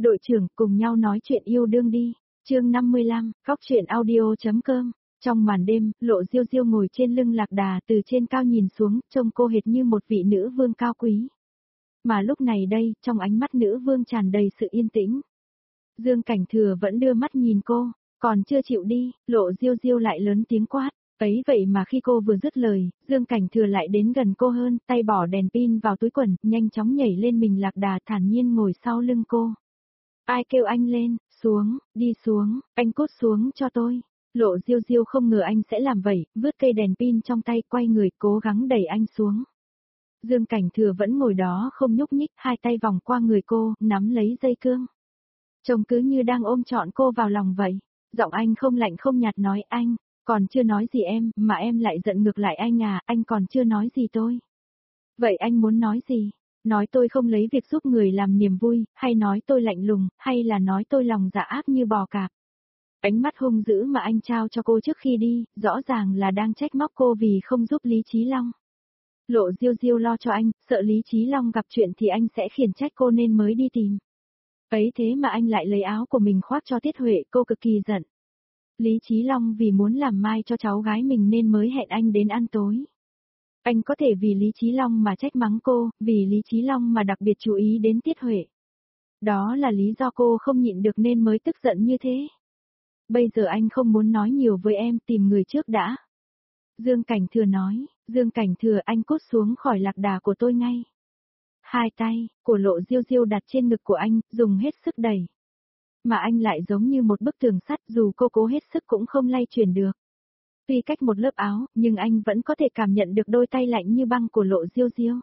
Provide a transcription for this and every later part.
Đội trưởng, cùng nhau nói chuyện yêu đương đi. Chương 55, Góc truyện audio.com. Trong màn đêm, Lộ Diêu Diêu ngồi trên lưng Lạc Đà từ trên cao nhìn xuống, trông cô hệt như một vị nữ vương cao quý. Mà lúc này đây, trong ánh mắt nữ vương tràn đầy sự yên tĩnh. Dương Cảnh Thừa vẫn đưa mắt nhìn cô, còn chưa chịu đi, Lộ Diêu Diêu lại lớn tiếng quát. Ấy vậy mà khi cô vừa dứt lời, Dương Cảnh Thừa lại đến gần cô hơn, tay bỏ đèn pin vào túi quần, nhanh chóng nhảy lên mình Lạc Đà thản nhiên ngồi sau lưng cô. Ai kêu anh lên, xuống, đi xuống, anh cút xuống cho tôi. Lộ Diêu Diêu không ngờ anh sẽ làm vậy, vứt cây đèn pin trong tay quay người cố gắng đẩy anh xuống. Dương Cảnh Thừa vẫn ngồi đó không nhúc nhích, hai tay vòng qua người cô, nắm lấy dây cương. Trông cứ như đang ôm trọn cô vào lòng vậy. Giọng anh không lạnh không nhạt nói anh, còn chưa nói gì em, mà em lại giận ngược lại anh à, anh còn chưa nói gì tôi. Vậy anh muốn nói gì? Nói tôi không lấy việc giúp người làm niềm vui, hay nói tôi lạnh lùng, hay là nói tôi lòng dạ ác như bò cạp? Ánh mắt hung dữ mà anh trao cho cô trước khi đi, rõ ràng là đang trách móc cô vì không giúp Lý Chí Long. Lộ Diêu Diêu lo cho anh, sợ Lý Chí Long gặp chuyện thì anh sẽ khiển trách cô nên mới đi tìm. Ấy thế mà anh lại lấy áo của mình khoác cho Tiết Huệ, cô cực kỳ giận. Lý Chí Long vì muốn làm mai cho cháu gái mình nên mới hẹn anh đến ăn tối. Anh có thể vì Lý Chí Long mà trách mắng cô, vì Lý Chí Long mà đặc biệt chú ý đến Tiết Huệ. Đó là lý do cô không nhịn được nên mới tức giận như thế. Bây giờ anh không muốn nói nhiều với em, tìm người trước đã. Dương Cảnh Thừa nói, Dương Cảnh Thừa anh cút xuống khỏi Lạc Đà của tôi ngay. Hai tay của Lộ Diêu Diêu đặt trên ngực của anh, dùng hết sức đẩy. Mà anh lại giống như một bức tường sắt, dù cô cố hết sức cũng không lay chuyển được. Tuy cách một lớp áo, nhưng anh vẫn có thể cảm nhận được đôi tay lạnh như băng của Lộ Diêu Diêu.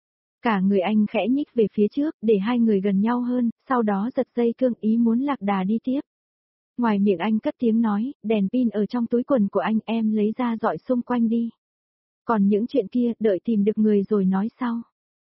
Cả người anh khẽ nhích về phía trước, để hai người gần nhau hơn, sau đó giật dây cương ý muốn Lạc Đà đi tiếp. Ngoài miệng anh cất tiếng nói, đèn pin ở trong túi quần của anh em lấy ra dọi xung quanh đi. Còn những chuyện kia, đợi tìm được người rồi nói sau.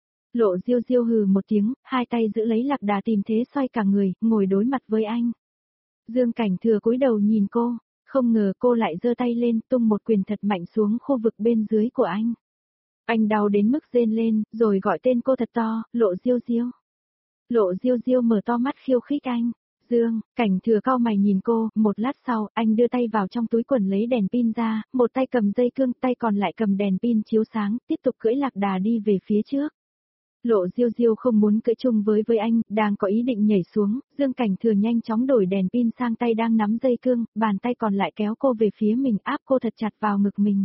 Lộ Diêu Diêu hừ một tiếng, hai tay giữ lấy Lạc Đà tìm thế xoay cả người, ngồi đối mặt với anh. Dương Cảnh Thừa cúi đầu nhìn cô, không ngờ cô lại giơ tay lên tung một quyền thật mạnh xuống khu vực bên dưới của anh. Anh đau đến mức rên lên, rồi gọi tên cô thật to, Lộ Diêu Diêu. Lộ Diêu Diêu mở to mắt khiêu khích anh. Dương Cảnh Thừa cau mày nhìn cô, một lát sau, anh đưa tay vào trong túi quần lấy đèn pin ra, một tay cầm dây cương, tay còn lại cầm đèn pin chiếu sáng, tiếp tục cưỡi Lạc Đà đi về phía trước. Lộ Diêu Diêu không muốn cưỡi chung với anh, đang có ý định nhảy xuống, Dương Cảnh Thừa nhanh chóng đổi đèn pin sang tay đang nắm dây cương, bàn tay còn lại kéo cô về phía mình, áp cô thật chặt vào ngực mình.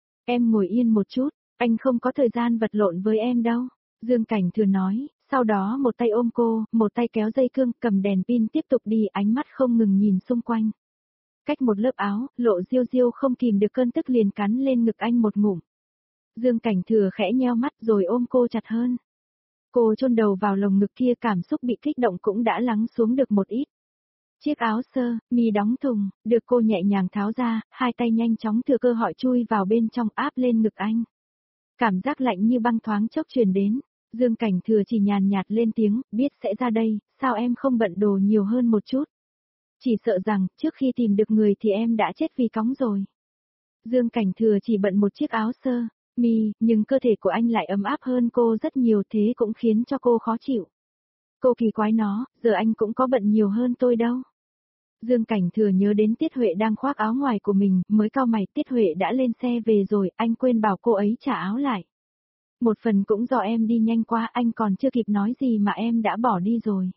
Em ngồi yên một chút, anh không có thời gian vật lộn với em đâu, Dương Cảnh Thừa nói, sau đó một tay ôm cô, một tay kéo dây cương, cầm đèn pin tiếp tục đi, ánh mắt không ngừng nhìn xung quanh. Cách một lớp áo, Lộ Diêu Diêu không kìm được cơn tức liền cắn lên ngực anh một ngụm. Dương Cảnh Thừa khẽ nheo mắt rồi ôm cô chặt hơn. Cô chôn đầu vào lồng ngực kia, cảm xúc bị kích động cũng đã lắng xuống được một ít. Chiếc áo sơ, mi đóng thùng, được cô nhẹ nhàng tháo ra, hai tay nhanh chóng thừa cơ hội chui vào bên trong áp lên ngực anh. Cảm giác lạnh như băng thoáng chốc truyền đến, Dương Cảnh Thừa chỉ nhàn nhạt lên tiếng, biết sẽ ra đây, sao em không bận đồ nhiều hơn một chút? Chỉ sợ rằng, trước khi tìm được người thì em đã chết vì cóng rồi. Dương Cảnh Thừa chỉ bận một chiếc áo sơ, mi, nhưng cơ thể của anh lại ấm áp hơn cô rất nhiều, thế cũng khiến cho cô khó chịu. Cô kỳ quái nó, giờ anh cũng có bận nhiều hơn tôi đâu. Dương Cảnh Thừa nhớ đến Tiết Huệ đang khoác áo ngoài của mình, mới cau mày, Tiết Huệ đã lên xe về rồi, anh quên bảo cô ấy trả áo lại. Một phần cũng do em đi nhanh quá, anh còn chưa kịp nói gì mà em đã bỏ đi rồi.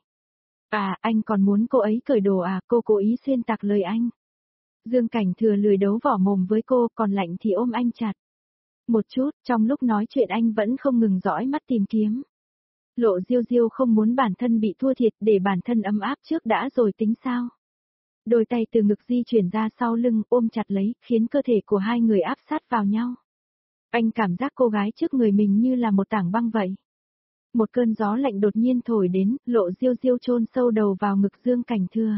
À, anh còn muốn cô ấy cởi đồ à, cô cố ý xuyên tạc lời anh. Dương Cảnh Thừa lười đấu vỏ mồm với cô, còn lạnh thì ôm anh chặt. Một chút, trong lúc nói chuyện anh vẫn không ngừng dõi mắt tìm kiếm. Lộ Diêu Diêu không muốn bản thân bị thua thiệt, để bản thân ấm áp trước đã rồi tính sao. Đôi tay từ ngực di chuyển ra sau lưng, ôm chặt lấy, khiến cơ thể của hai người áp sát vào nhau. Anh cảm giác cô gái trước người mình như là một tảng băng vậy. Một cơn gió lạnh đột nhiên thổi đến, Lộ Diêu Diêu chôn sâu đầu vào ngực Dương Cảnh Thừa.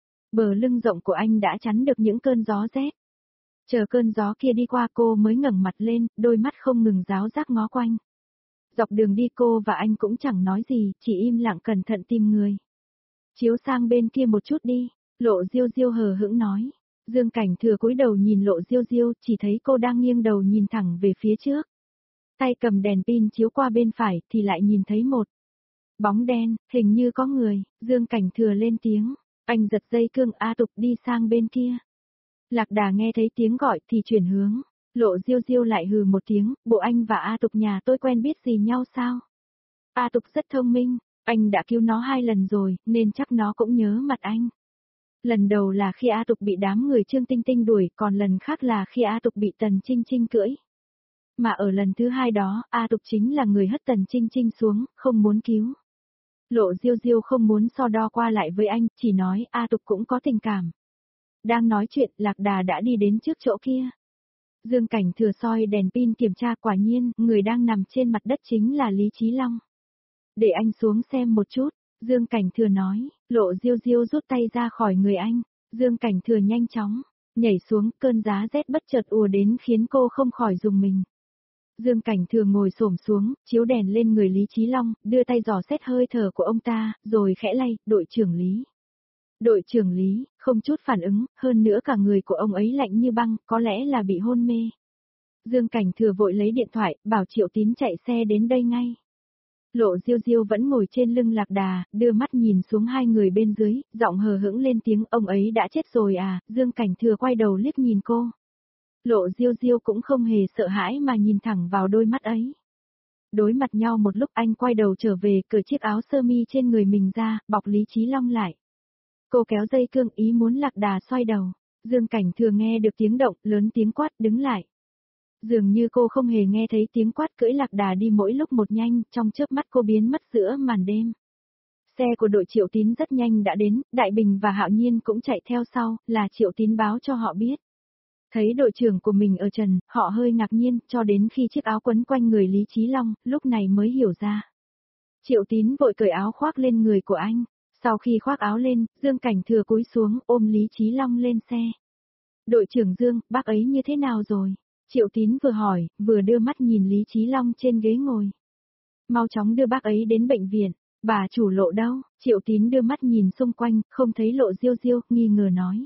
Bờ lưng rộng của anh đã chắn được những cơn gió rét. Chờ cơn gió kia đi qua cô mới ngẩng mặt lên, đôi mắt không ngừng ráo rác ngó quanh. Dọc đường đi cô và anh cũng chẳng nói gì, chỉ im lặng cẩn thận tìm người. Chiếu sang bên kia một chút đi, Lộ Diêu Diêu hờ hững nói. Dương Cảnh Thừa cúi đầu nhìn Lộ Diêu Diêu, chỉ thấy cô đang nghiêng đầu nhìn thẳng về phía trước. Tay cầm đèn pin chiếu qua bên phải thì lại nhìn thấy một Bóng đen, hình như có người, Dương Cảnh Thừa lên tiếng. Anh giật dây cương A Tục đi sang bên kia. Lạc Đà nghe thấy tiếng gọi thì chuyển hướng. Lộ Diêu Diêu lại hừ một tiếng, bộ anh và A Tục nhà tôi quen biết gì nhau sao? A Tục rất thông minh, anh đã cứu nó 2 lần rồi, nên chắc nó cũng nhớ mặt anh. Lần đầu là khi A Tục bị đám người Trương Tinh Tinh đuổi, còn lần khác là khi A Tục bị Tần Trinh Trinh cưỡi. Mà ở lần thứ 2 đó, A Tục chính là người hất Tần Trinh Trinh xuống, không muốn cứu. Lộ Diêu Diêu không muốn so đo qua lại với anh, chỉ nói A Tục cũng có tình cảm. Đang nói chuyện, Lạc Đà đã đi đến trước chỗ kia. Dương Cảnh Thừa soi đèn pin kiểm tra, quả nhiên, người đang nằm trên mặt đất chính là Lý Chí Long. Để anh xuống xem một chút, Dương Cảnh Thừa nói. Lộ Diêu Diêu rút tay ra khỏi người anh. Dương Cảnh Thừa nhanh chóng nhảy xuống, cơn giá rét bất chợt ùa đến khiến cô không khỏi rùng mình. Dương Cảnh Thừa ngồi xổm xuống, chiếu đèn lên người Lý Chí Long, đưa tay dò xét hơi thở của ông ta, rồi khẽ lay, đội trưởng Lý. Đội trưởng Lý, không chút phản ứng, hơn nữa cả người của ông ấy lạnh như băng, có lẽ là bị hôn mê. Dương Cảnh Thừa vội lấy điện thoại, bảo Triệu Tín chạy xe đến đây ngay. Lộ Diêu Diêu vẫn ngồi trên lưng Lạc Đà, đưa mắt nhìn xuống 2 người bên dưới, giọng hờ hững lên tiếng, ông ấy đã chết rồi à? Dương Cảnh Thừa quay đầu liếc nhìn cô. Lộ Diêu Diêu cũng không hề sợ hãi mà nhìn thẳng vào đôi mắt ấy. Đối mặt nhau một lúc, anh quay đầu trở về, cởi chiếc áo sơ mi trên người mình ra, bọc Lý Chí Long lại. Cô kéo dây cương, ý muốn Lạc Đà xoay đầu. Dương Cảnh Thừa nghe được tiếng động, lớn tiếng quát, đứng lại. Dường như cô không hề nghe thấy tiếng quát, cưỡi Lạc Đà đi mỗi lúc một nhanh, trong chớp mắt cô biến mất giữa màn đêm. Xe của đội Triệu Tín rất nhanh đã đến, Đại Bình và Hạo Nhiên cũng chạy theo sau, là Triệu Tín báo cho họ biết. Thấy đội trưởng của mình ở trần, họ hơi ngạc nhiên, cho đến khi chiếc áo quấn quanh người Lý Chí Long, lúc này mới hiểu ra. Triệu Tín vội cởi áo khoác lên người của anh. Sau khi khoác áo lên, Dương Cảnh Thừa cúi xuống, ôm Lý Chí Long lên xe. Đội trưởng Dương, bác ấy như thế nào rồi? Triệu Tín vừa hỏi, vừa đưa mắt nhìn Lý Chí Long trên ghế ngồi. Mau chóng đưa bác ấy đến bệnh viện. Bà chủ Lộ đâu? Triệu Tín đưa mắt nhìn xung quanh, không thấy Lộ Diêu Diêu, nghi ngờ nói.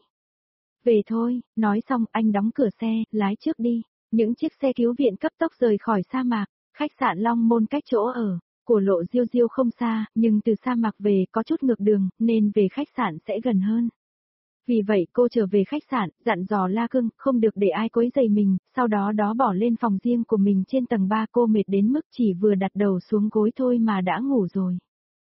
Về thôi, nói xong anh đóng cửa xe, lái trước đi. Những chiếc xe cứu viện cấp tốc rời khỏi sa mạc, khách sạn Long Môn cách chỗ ở của Lộ Diêu Diêu không xa, nhưng từ sa mạc về có chút ngược đường, nên về khách sạn sẽ gần hơn. Vì vậy cô trở về khách sạn, dặn dò La Cương, không được để ai quấy rầy mình, sau đó bỏ lên phòng riêng của mình trên tầng 3, cô mệt đến mức chỉ vừa đặt đầu xuống gối thôi mà đã ngủ rồi.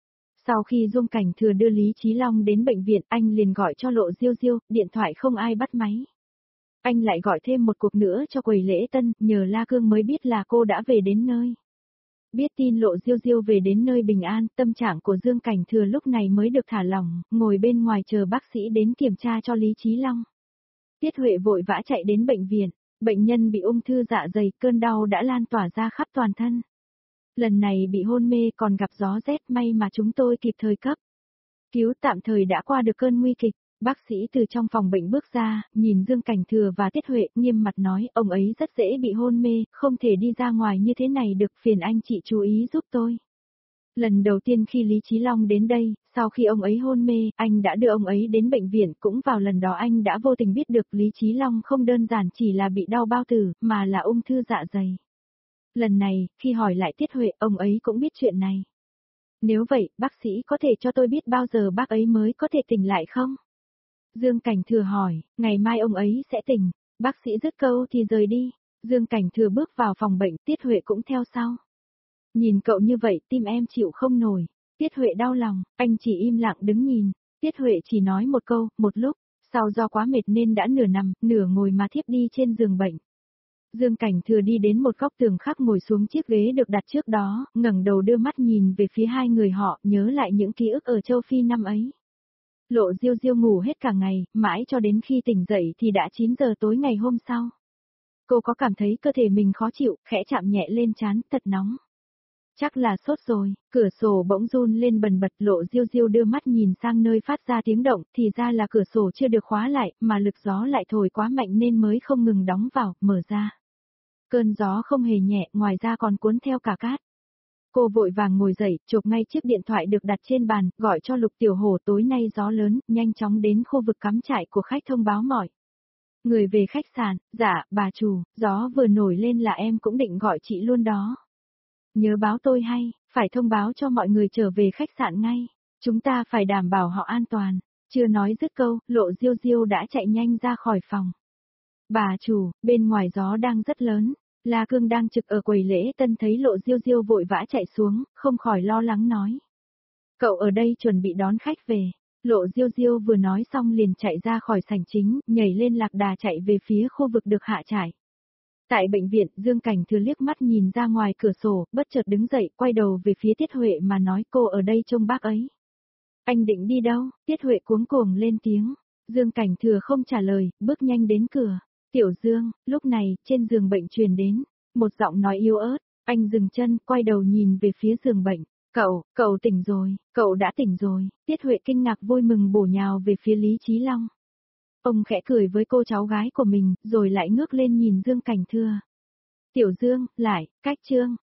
Sau khi Dương Cảnh Thừa đưa Lý Chí Long đến bệnh viện, anh liền gọi cho Lộ Diêu Diêu, điện thoại không ai bắt máy. Anh lại gọi thêm một cuộc nữa cho quầy lễ tân, nhờ La Cương mới biết là cô đã về đến nơi. Biết tin Lộ Diêu Diêu về đến nơi bình an, tâm trạng của Dương Cảnh Thừa lúc này mới được thả lỏng, ngồi bên ngoài chờ bác sĩ đến kiểm tra cho Lý Chí Long. Tiết Huệ vội vã chạy đến bệnh viện, bệnh nhân bị ung thư dạ dày, cơn đau đã lan tỏa ra khắp toàn thân. Lần này bị hôn mê còn gặp gió rét, may mà chúng tôi kịp thời cấp cứu, tạm thời đã qua được cơn nguy kịch. Bác sĩ từ trong phòng bệnh bước ra, nhìn Dương Cảnh Thừa và Tiết Huệ, nghiêm mặt nói, ông ấy rất dễ bị hôn mê, không thể đi ra ngoài như thế này được, phiền anh chị chú ý giúp tôi. Lần đầu tiên khi Lý Chí Long đến đây, sau khi ông ấy hôn mê, anh đã đưa ông ấy đến bệnh viện, cũng vào lần đó anh đã vô tình biết được Lý Chí Long không đơn giản chỉ là bị đau bao tử, mà là ung thư dạ dày. Lần này, khi hỏi lại Tiết Huệ, ông ấy cũng biết chuyện này. Nếu vậy, bác sĩ có thể cho tôi biết bao giờ bác ấy mới có thể tỉnh lại không? Dương Cảnh Thừa hỏi, ngày mai ông ấy sẽ tỉnh. Bác sĩ dứt câu thì rời đi. Dương Cảnh Thừa bước vào phòng bệnh, Tiết Huệ cũng theo sau. Nhìn cậu như vậy, tim em chịu không nổi. Tiết Huệ đau lòng, anh chỉ im lặng đứng nhìn. Tiết Huệ chỉ nói một câu, một lúc, sau do quá mệt nên đã nửa nằm, nửa ngồi mà thiếp đi trên giường bệnh. Dương Cảnh Thừa đi đến một góc tường khác, ngồi xuống chiếc ghế được đặt trước đó, ngẩng đầu đưa mắt nhìn về phía 2 người họ, nhớ lại những ký ức ở châu Phi năm ấy. Lộ Diêu Diêu ngủ hết cả ngày, mãi cho đến khi tỉnh dậy thì đã 9 giờ tối ngày hôm sau. Cô có cảm thấy cơ thể mình khó chịu, khẽ chạm nhẹ lên trán, thật nóng. Chắc là sốt rồi, cửa sổ bỗng run lên bần bật. Lộ Diêu Diêu đưa mắt nhìn sang nơi phát ra tiếng động, thì ra là cửa sổ chưa được khóa lại, mà lực gió lại thổi quá mạnh nên mới không ngừng đóng vào, mở ra. Cơn gió không hề nhẹ, ngoài ra còn cuốn theo cả cát. Cô vội vàng ngồi dậy, chộp ngay chiếc điện thoại được đặt trên bàn, gọi cho Lục Tiểu Hổ, tối nay gió lớn, nhanh chóng đến khu vực cắm trại của khách thông báo mọi người về khách sạn. Dạ, bà chủ, gió vừa nổi lên là em cũng định gọi chị luôn đó. Nhớ báo tôi hay, phải thông báo cho mọi người trở về khách sạn ngay. Chúng ta phải đảm bảo họ an toàn. Chưa nói dứt câu, Lộ Diêu Diêu đã chạy nhanh ra khỏi phòng. Bà chủ, bên ngoài gió đang rất lớn. La Cương đang trực ở quầy lễ tân thấy Lộ Diêu Diêu vội vã chạy xuống, không khỏi lo lắng nói. Cậu ở đây chuẩn bị đón khách về. Lộ Diêu Diêu vừa nói xong liền chạy ra khỏi sảnh chính, nhảy lên lạc đà chạy về phía khu vực được hạ trại. Tại bệnh viện, Dương Cảnh Thừa liếc mắt nhìn ra ngoài cửa sổ, bất chợt đứng dậy, quay đầu về phía Tiết Huệ mà nói cô ở đây trông bác ấy. Anh định đi đâu? Tiết Huệ cuống cuồng lên tiếng. Dương Cảnh Thừa không trả lời, bước nhanh đến cửa. Tiểu Dương, lúc này, trên giường bệnh truyền đến, một giọng nói yếu ớt, anh dừng chân, quay đầu nhìn về phía giường bệnh. Cậu tỉnh rồi, cậu đã tỉnh rồi. Tiết Huệ kinh ngạc vui mừng bổ nhào về phía Lý Chí Long. Ông khẽ cười với cô cháu gái của mình, rồi lại ngước lên nhìn Dương Cảnh Thừa. Tiểu Dương, lại, cách Trương,